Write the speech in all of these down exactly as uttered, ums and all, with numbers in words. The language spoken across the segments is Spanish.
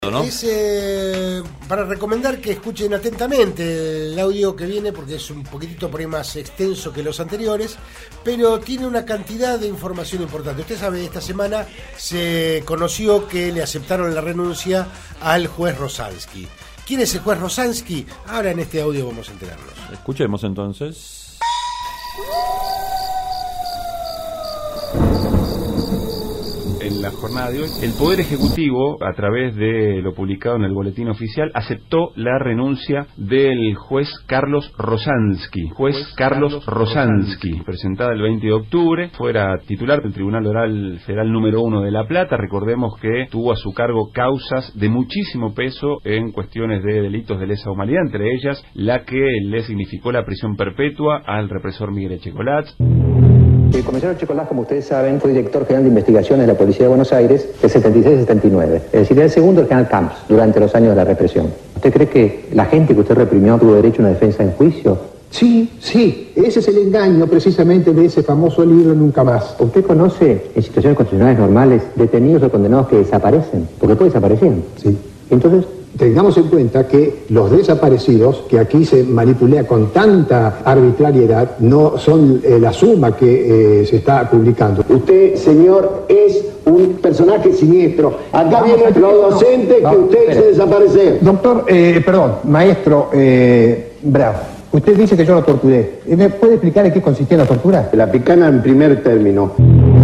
¿no? Es eh, para recomendar que escuchen atentamente el audio que viene, porque es un poquitito por ahí más extenso que los anteriores, pero tiene una cantidad de información importante. Usted sabe, esta semana se conoció que le aceptaron la renuncia al juez Rosansky. ¿Quién es el juez Rosansky? Ahora en este audio vamos a enterarnos. Escuchemos entonces. En la jornada de hoy, el Poder Ejecutivo, a través de lo publicado en el Boletín Oficial, aceptó la renuncia del juez Carlos Rosansky. Juez Carlos Rosansky, presentada el veinte de octubre, fuera titular del Tribunal Oral Federal número uno de La Plata. Recordemos que tuvo a su cargo causas de muchísimo peso en cuestiones de delitos de lesa humanidad, entre ellas la que le significó la prisión perpetua al represor Miguel Echecolatz. El comisario Echecolatz, como ustedes saben, fue director general de investigaciones de la Policía de Buenos Aires de setenta y seis a setenta y nueve. Es decir, era el segundo del general Camps durante los años de la represión. ¿Usted cree que la gente que usted reprimió tuvo derecho a una defensa en juicio? Sí, sí. Ese es el engaño precisamente de ese famoso libro Nunca Más. ¿Usted conoce en situaciones constitucionales normales detenidos o condenados que desaparecen? Porque después desaparecieron. Sí. Entonces, tengamos en cuenta que los desaparecidos, que aquí se manipula con tanta arbitrariedad, no son eh, la suma que eh, se está publicando. Usted, señor, es un personaje siniestro. Acá viene otro docente que usted hizo desaparecer. Doctor, eh, perdón, maestro eh, Bravo, usted dice que yo lo torturé. ¿Me puede explicar en qué consistía la tortura? La picana en primer término.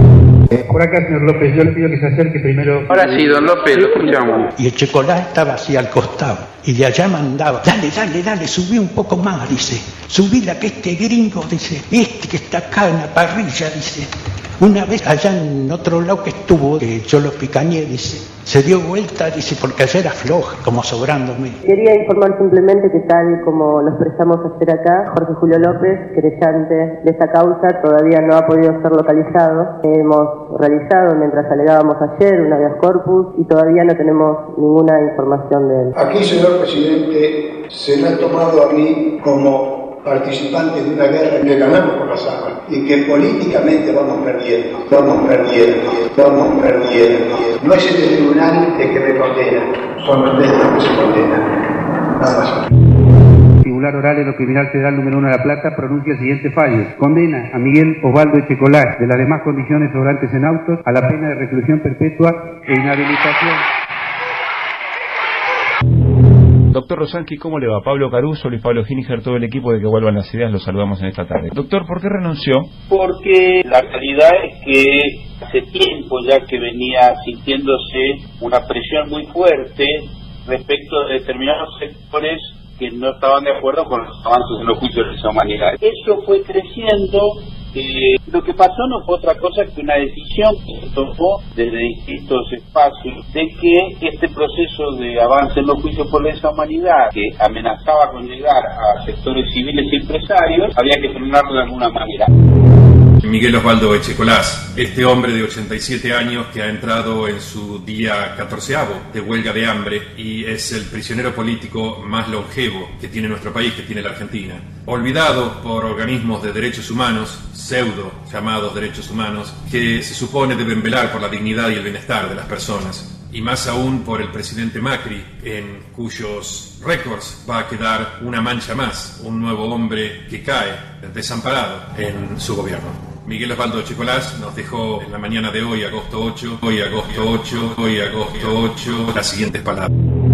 Por acá, señor López, yo le pido que se acerque primero. Ahora sí, don López, lo escuchamos. Y Echecolatz estaba así al costado, y de allá mandaba, dale, dale, dale, subí un poco más, dice, subí la que este gringo, dice, este que está acá en la parrilla, dice. Una vez allá en otro lado que estuvo, que yo lo picañé, dice, se dio vuelta, dice, porque allá era floja, como sobrándome. Quería informar simplemente que tal como lo expresamos hacer acá, Jorge Julio López, querellante de esta causa, todavía no ha podido ser localizado. Hemos realizado, mientras alegábamos ayer, un habeas corpus y todavía no tenemos ninguna información de él. Aquí, señor presidente, se me ha tomado a mí como participantes de una guerra que ganamos por las armas y que políticamente vamos perdiendo, vamos perdiendo, vamos perdiendo. No es el tribunal el que me condena, son los medios que se condenan. Nada más. Tribunal Oral en lo Criminal Federal número uno de La Plata pronuncia el siguiente fallo. Condena a Miguel Osvaldo Echecolatz, de las demás condiciones sobrantes en autos, a la pena de reclusión perpetua e inhabilitación. Doctor Rosansky, ¿cómo le va? Pablo Caruso, Luis Pablo Gininger, todo el equipo de Que Vuelvan las Ideas, los saludamos en esta tarde. Doctor, ¿por qué renunció? Porque la realidad es que hace tiempo ya que venía sintiéndose una presión muy fuerte respecto de determinados sectores que no estaban de acuerdo con los avances en los juicios de lesa humanidad. Eso fue creciendo. Eh, lo que pasó no fue otra cosa que una decisión que se tomó desde distintos espacios de que este proceso de avance en los juicios por lesa humanidad, que amenazaba con llegar a sectores civiles y empresarios, había que frenarlo de alguna manera. Miguel Osvaldo Echecolatz, este hombre de ochenta y siete años que ha entrado en su día catorceavo de huelga de hambre y es el prisionero político más longevo que tiene nuestro país, que tiene la Argentina. Olvidado por organismos de derechos humanos, pseudo llamados derechos humanos, que se supone deben velar por la dignidad y el bienestar de las personas. Y más aún por el presidente Macri, en cuyos récords va a quedar una mancha más, un nuevo hombre que cae desamparado en su gobierno. Miguel Osvaldo Echecolatz nos dejó en la mañana de hoy, agosto ocho, hoy agosto ocho, hoy agosto ocho, las siguientes palabras.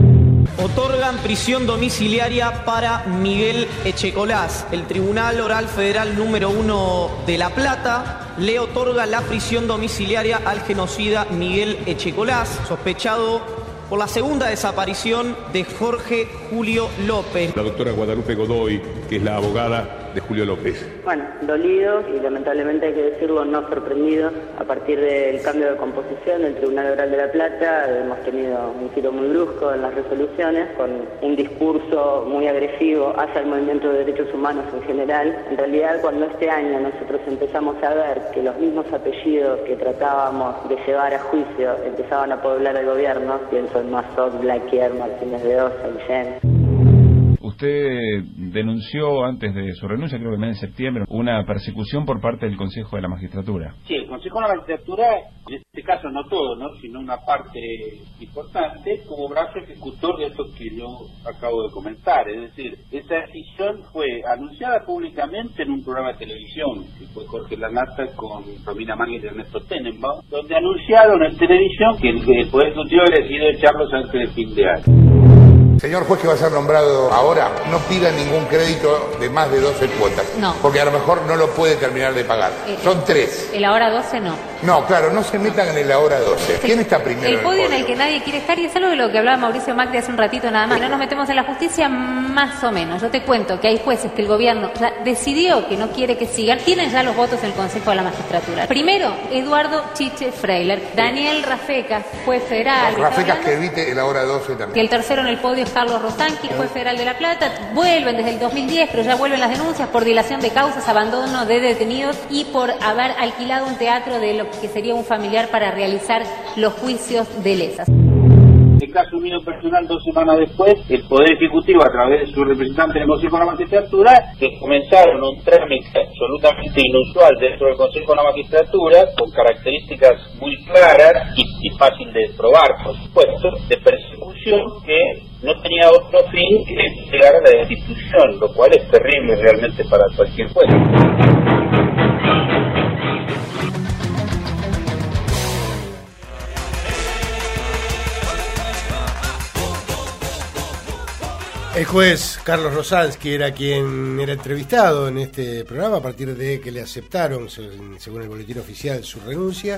Otorgan prisión domiciliaria para Miguel Echecolatz. El Tribunal Oral Federal número uno de La Plata le otorga la prisión domiciliaria al genocida Miguel Echecolatz, sospechado por la segunda desaparición de Jorge Julio López. La doctora Guadalupe Godoy, que es la abogada de Julio López. Bueno, dolidos y lamentablemente hay que decirlo, no sorprendidos. A partir del cambio de composición del Tribunal Oral de La Plata hemos tenido un giro muy brusco en las resoluciones, con un discurso muy agresivo hacia el movimiento de derechos humanos en general. En realidad, cuando este año nosotros empezamos a ver que los mismos apellidos que tratábamos de llevar a juicio empezaban a poblar el gobierno, pienso en Mazot, Blaquier, Martínez de Osa, Guillén. Usted denunció antes de su renuncia, creo que en el mes de septiembre, una persecución por parte del Consejo de la Magistratura. Sí, el Consejo de la Magistratura, en este este caso no todo, ¿no? Sino una parte importante, como brazo ejecutor de esto que yo acabo de comentar. Es decir, esa decisión fue anunciada públicamente en un programa de televisión, que fue Jorge Lanata con Romina Mangel y Ernesto Tenenbaum, donde anunciaron en televisión que el, el Poder Ejecutivo había decidido echarlos antes del fin de año. Señor juez que va a ser nombrado ahora, no pida ningún crédito de más de doce cuotas. No. Porque a lo mejor no lo puede terminar de pagar. Eh, Son tres. El ahora doce no. No, claro, no se metan en el ahora doce. ¿Quién está primero? El en podio en podio? el que nadie quiere estar, y es algo de lo que hablaba Mauricio Macri hace un ratito nada más. No nos metemos en la justicia, más o menos. Yo te cuento que hay jueces que el gobierno ya decidió que no quiere que sigan. Tienen ya los votos en el Consejo de la Magistratura. Primero, Eduardo Chiche Freiler. Daniel Rafecas, juez federal. Rafecas que evite el ahora doce también. Que el tercero en el podio es Carlos Rosanqui, juez federal de La Plata. Vuelven desde el dos mil diez, pero ya vuelven las denuncias por dilación de causas, abandono de detenidos y por haber alquilado un teatro de lo que sería un familiar para realizar los juicios de lesas. El caso mío personal, dos semanas después, el Poder Ejecutivo, a través de su representante en el Consejo de la Magistratura, que comenzaron un trámite absolutamente inusual dentro del Consejo de la Magistratura, con características muy claras y, y fácil de probar, por supuesto, de persecución que no tenía otro fin que llegar a la destitución, lo cual es terrible realmente para cualquier juez. El juez Carlos Rosanqui era quien era entrevistado en este programa a partir de que le aceptaron, según el boletín oficial, su renuncia.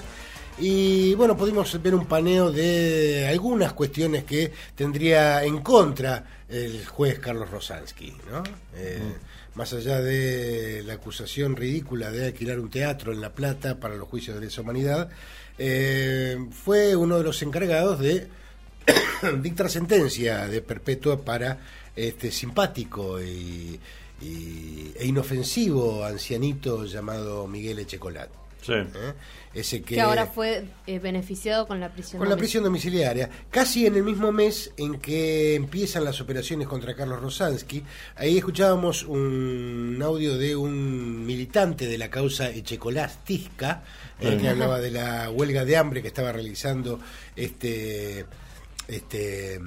Y bueno, pudimos ver un paneo de algunas cuestiones que tendría en contra el juez Carlos Rosanqui, ¿no? Eh, mm. Más allá de la acusación ridícula de alquilar un teatro en La Plata para los juicios de lesa humanidad, eh, fue uno de los encargados de dictar sentencia de perpetua para este simpático y, y, e inofensivo ancianito llamado Miguel Echecolat. Sí. ¿Eh? Ese que, que ahora fue eh, beneficiado con la prisión con la prisión domiciliaria, casi en el mismo mes en que empiezan las operaciones contra Carlos Rosanqui. Ahí escuchábamos un audio de un militante de la causa Echecolástica, eh, sí. que hablaba de la huelga de hambre que estaba realizando este este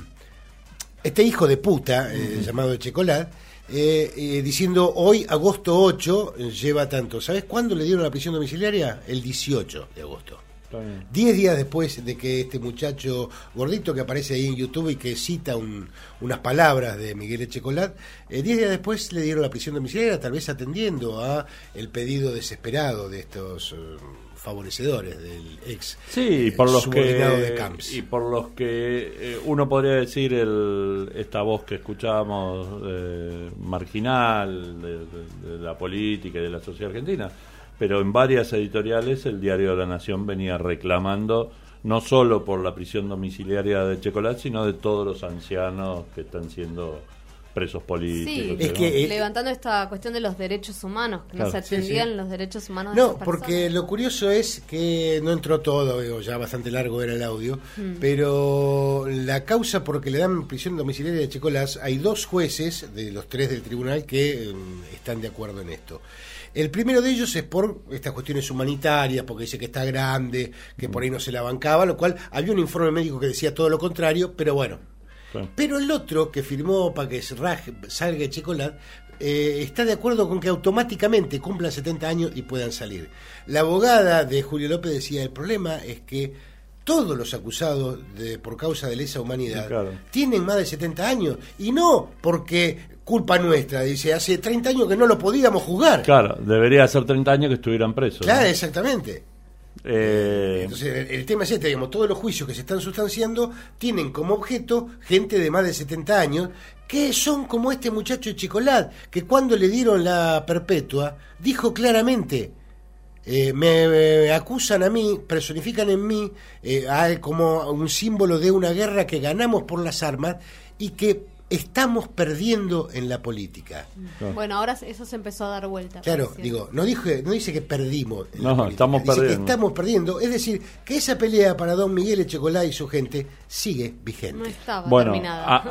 este hijo de puta eh, uh-huh. llamado Echecolat, eh, eh, diciendo hoy agosto ocho lleva tanto. ¿Sabes cuándo le dieron la prisión domiciliaria? El dieciocho de agosto. Diez días después de que este muchacho gordito que aparece ahí en YouTube y que cita un, unas palabras de Miguel Echecolat, eh, diez días después le dieron la prisión domiciliaria, tal vez atendiendo a el pedido desesperado de estos uh, favorecedores del ex sí, por los subordinado que, de Camps. Y por los que eh, uno podría decir el, esta voz que escuchábamos eh, marginal de, de, de la política y de la sociedad argentina, pero en varias editoriales el diario de la Nación venía reclamando no solo por la prisión domiciliaria de Echecolat, sino de todos los ancianos que están siendo presos políticos. Sí, es que, eh, levantando esta cuestión de los derechos humanos, que claro, no se atendían sí, sí. los derechos humanos de No, esas personas. porque lo curioso es que no entró todo, digo, ya bastante largo era el audio, mm. pero la causa por que le dan prisión domiciliaria de Echecolat, hay dos jueces de los tres del tribunal que um, están de acuerdo en esto. El primero de ellos es por estas cuestiones humanitarias, porque dice que está grande, que por ahí no se la bancaba, lo cual había un informe médico que decía todo lo contrario, pero bueno. Sí. Pero el otro que firmó para que salga Echecolat eh, está de acuerdo con que automáticamente cumplan setenta años y puedan salir. La abogada de Julio López decía, el problema es que todos los acusados de, por causa de lesa humanidad sí, claro. tienen más de setenta años, y no porque culpa nuestra, dice, hace treinta años que no lo podíamos juzgar. Claro, debería hacer treinta años que estuvieran presos. Claro, ¿no? Exactamente. Eh... Entonces el, el tema es este, digamos, todos los juicios que se están sustanciando tienen como objeto gente de más de setenta años que son como este muchacho Echecolat, que cuando le dieron la perpetua dijo claramente, eh, me, me acusan a mí, personifican en mí eh, a, como un símbolo de una guerra que ganamos por las armas y que estamos perdiendo en la política. Bueno, ahora eso se empezó a dar vuelta. Claro, parece. digo, no dije, no dice que perdimos en no, la política, estamos dice perdiendo. que estamos perdiendo, es decir, que esa pelea para don Miguel Echecolat y su gente sigue vigente. No estaba bueno, terminada. A,